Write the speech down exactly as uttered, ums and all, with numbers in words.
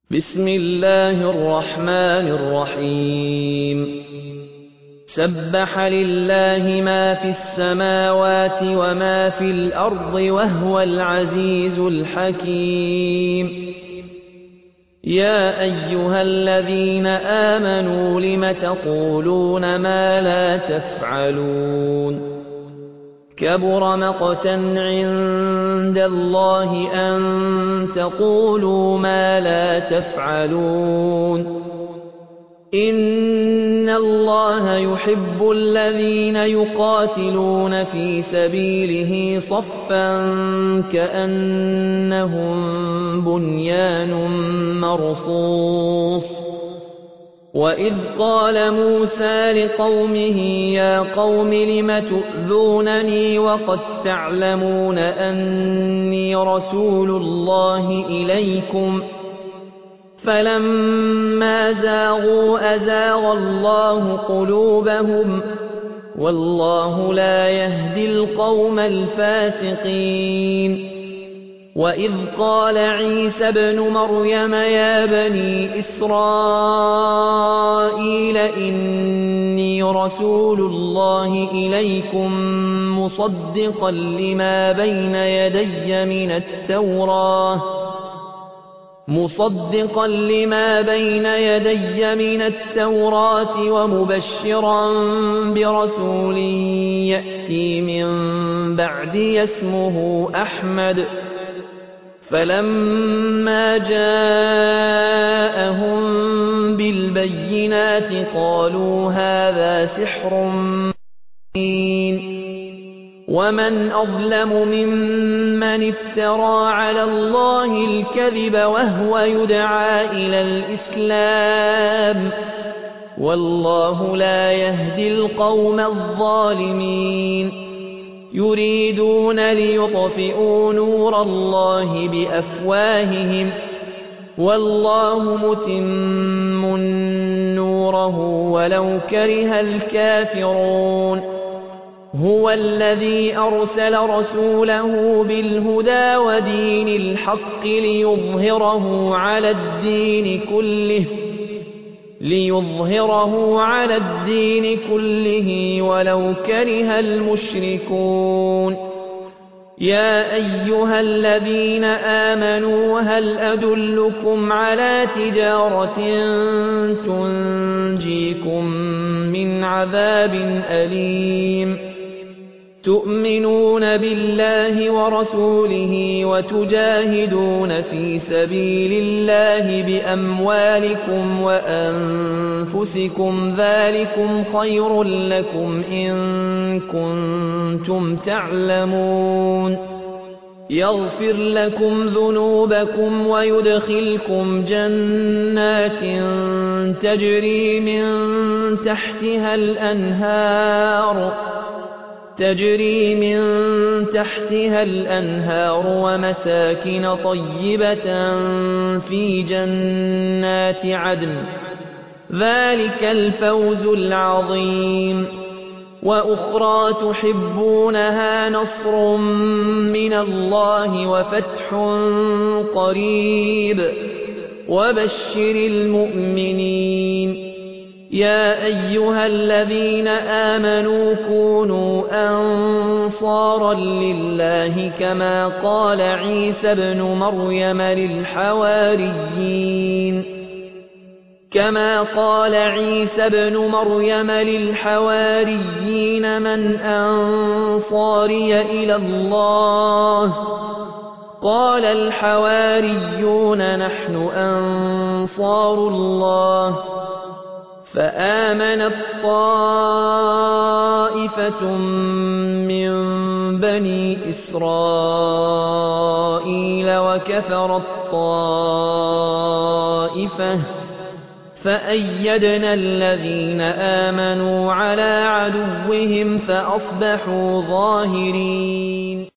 بسم الله الرحمن الرحيم سبح لله ما في السماوات وما في الأرض وهو العزيز الحكيم يا أيها الذين آمنوا لم تقولون ما لا تفعلون كبر مقتا عند الله أن تقولوا ما لا تفعلون إن الله يحب الذين يقاتلون في سبيله صفا كأنهم بنيان مرصوص وإذ قال موسى لقومه يا قوم لم تؤذونني وقد تعلمون أني رسول الله إليكم فلما زاغوا أزاغ الله قلوبهم والله لا يهدي القوم الفاسقين وإذ قال عيسى ابن مريم يا بني إسرائيل إني رسول الله إليكم مصدقا لما بين يدي من التوراة مصدقا لما بين يدي من التوراة ومبشرا برسول يأتي من بعدي اسمه أحمد فلما جاءهم بالبينات قالوا هذا سحر مبين ومن أظلم ممن افترى على الله الكذب وهو يدعى إلى الإسلام والله لا يهدي القوم الظالمين يريدون ليطفئوا نور الله بأفواههم والله متم نوره ولو كره الكافرون هو الذي أرسل رسوله بالهدى ودين الحق ليظهره على الدين كله ليظهره على الدين كله ولو كره المشركون يا أيها الذين آمنوا هل أدلكم على تجارة تنجيكم من عذاب أليم تؤمنون بالله ورسوله وتجاهدون في سبيل الله بأموالكم وأنفسكم ذلكم خير لكم إن كنتم تعلمون يغفر لكم ذنوبكم ويدخلكم جنات تجري من تحتها الأنهار تجري من تحتها الأنهار ومساكن طيبة في جنات عدن ذلك الفوز العظيم وأخرى تحبونها نصر من الله وفتح قريب وبشر المؤمنين يا أيها الذين آمنوا كونوا أنصارا لله كما قال عيسى ابن مريم للحواريين كما قال عيسى ابن مريم للحواريين من أنصاري إلى الله قال الحواريون نحن أنصار الله فآمنت طائفة من بني إسرائيل وكفرت طائفة فأيدنا الذين آمنوا على عدوهم فأصبحوا ظاهرين